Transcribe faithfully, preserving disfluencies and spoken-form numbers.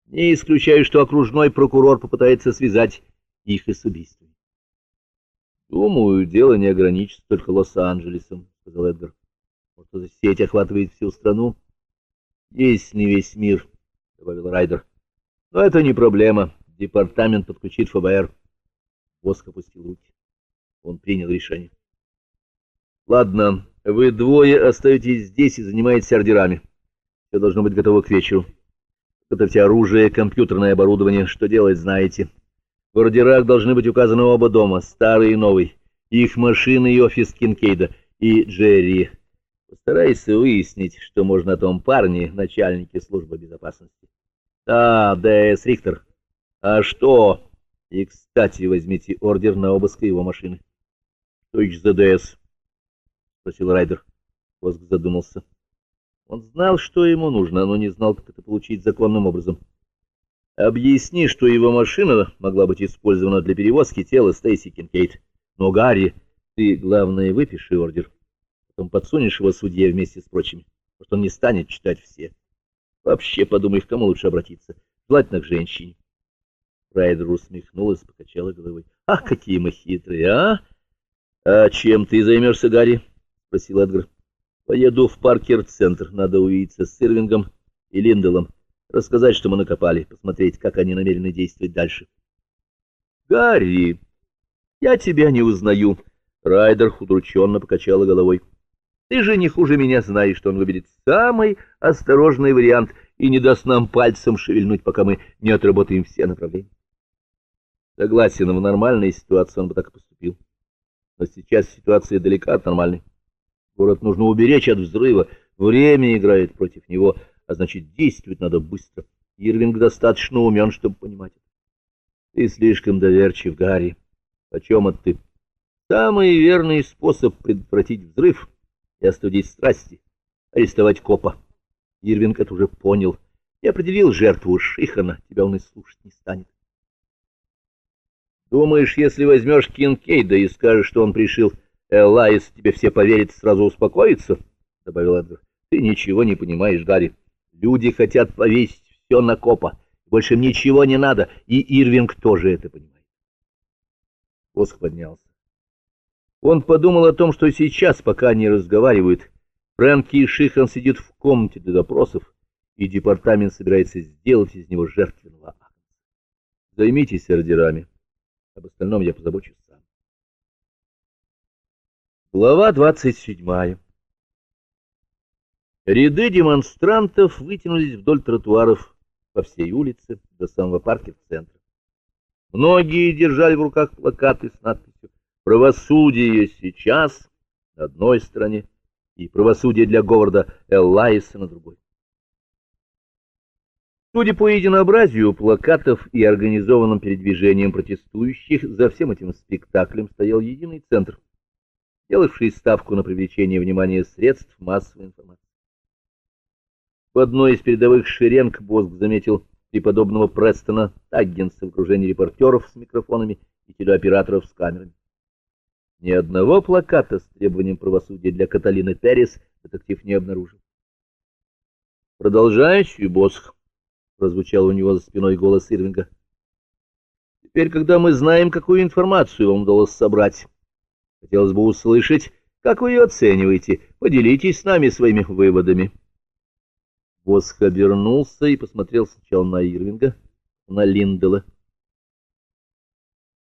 Не исключаю, что окружной прокурор попытается связать их и с убийством. «Думаю, дело не ограничится только Лос-Анджелесом», — сказал Эдгар. «Может, эта сеть охватывает всю страну?» «Если не весь мир», — добавил Райдер. «Но это не проблема. Департамент подключит ФБР». Воск опустил руки. Он принял решение. «Ладно, вы двое остаетесь здесь и занимаетесь ордерами. Все должно быть готово к вечеру. Готовьте оружие, компьютерное оборудование. Что делать, знаете. В ордерах должны быть указаны оба дома, старый и новый, их машины и офис Кинкейда, и Джерри. Постарайся выяснить, что можно о том парне, начальнике службы безопасности. Да, ДС Рихтер. А что? И, кстати, возьмите ордер на обыск его машины. Что еще за ДС? Спросил Райдер. Воск задумался. Он знал, что ему нужно, но не знал, как это получить законным образом. Объясни, что его машина могла быть использована для перевозки тела Стейси Кинкейд. Но, Гарри, ты, главное, выпиши ордер. Потом подсунешь его судье вместе с прочими, потому что он не станет читать все. Вообще подумай, к кому лучше обратиться. Желательно к женщине. Райдер усмехнулась, покачала головой. Ах, какие мы хитрые, а? А чем ты займешься, Гарри? Спросил Эдгар. Поеду в Паркер-центр. Надо увидеться с Ирвингом и Линделом. Рассказать, что мы накопали, посмотреть, как они намерены действовать дальше. Гарри, я тебя не узнаю. Райдер удрученно покачала головой. Ты же не хуже меня знаешь, что он выберет самый осторожный вариант и не даст нам пальцем шевельнуть, пока мы не отработаем все направления. Согласен, в нормальной ситуации он бы так и поступил. Но сейчас ситуация далека от нормальной. Город нужно уберечь от взрыва. Время играет против него, а значит, действовать надо быстро. Ирвинг достаточно умен, чтобы понимать это. Ты слишком доверчив, Гарри. О чем это ты? Самый верный способ предотвратить взрыв и остудить страсти — арестовать копа. Ирвинг это уже понял и определил жертву Шихана. Тебя он и слушать не станет. Думаешь, если возьмешь Кинкейда и скажешь, что он пришил Элайс, тебе все поверят и сразу успокоятся? — добавил Эдгар. — Ты ничего не понимаешь, Гарри. Люди хотят повесить все на копа. Больше им ничего не надо, и Ирвинг тоже это понимает. Воск поднялся. Он подумал о том, что сейчас, пока они разговаривают, Фрэнки и Шихан сидят в комнате для допросов, и департамент собирается сделать из него жертвенного акта. Займитесь ордерами. Об остальном я позабочусь сам. Глава двадцать седьмая. Ряды демонстрантов вытянулись вдоль тротуаров по всей улице до самого Паркер-центра. Многие держали в руках плакаты с надписью «Правосудие сейчас» на одной стороне и «Правосудие для Говарда Эллайса» на другой. Судя по единообразию плакатов и организованным передвижением протестующих, за всем этим спектаклем стоял единый центр, делавший ставку на привлечение внимания средств массовой информации. В одной из передовых шеренг Воск заметил преподобного Престона Таггинса в окружении репортеров с микрофонами и телеоператоров с камерами. Ни одного плаката с требованием правосудия для Каталины Перрис детектив не обнаружил. «Продолжающий, Воск», — прозвучал у него за спиной голос Ирвинга. «Теперь, когда мы знаем, какую информацию вам удалось собрать, хотелось бы услышать, как вы ее оцениваете. Поделитесь с нами своими выводами». Воск обернулся и посмотрел сначала на Ирвинга, на Линдела.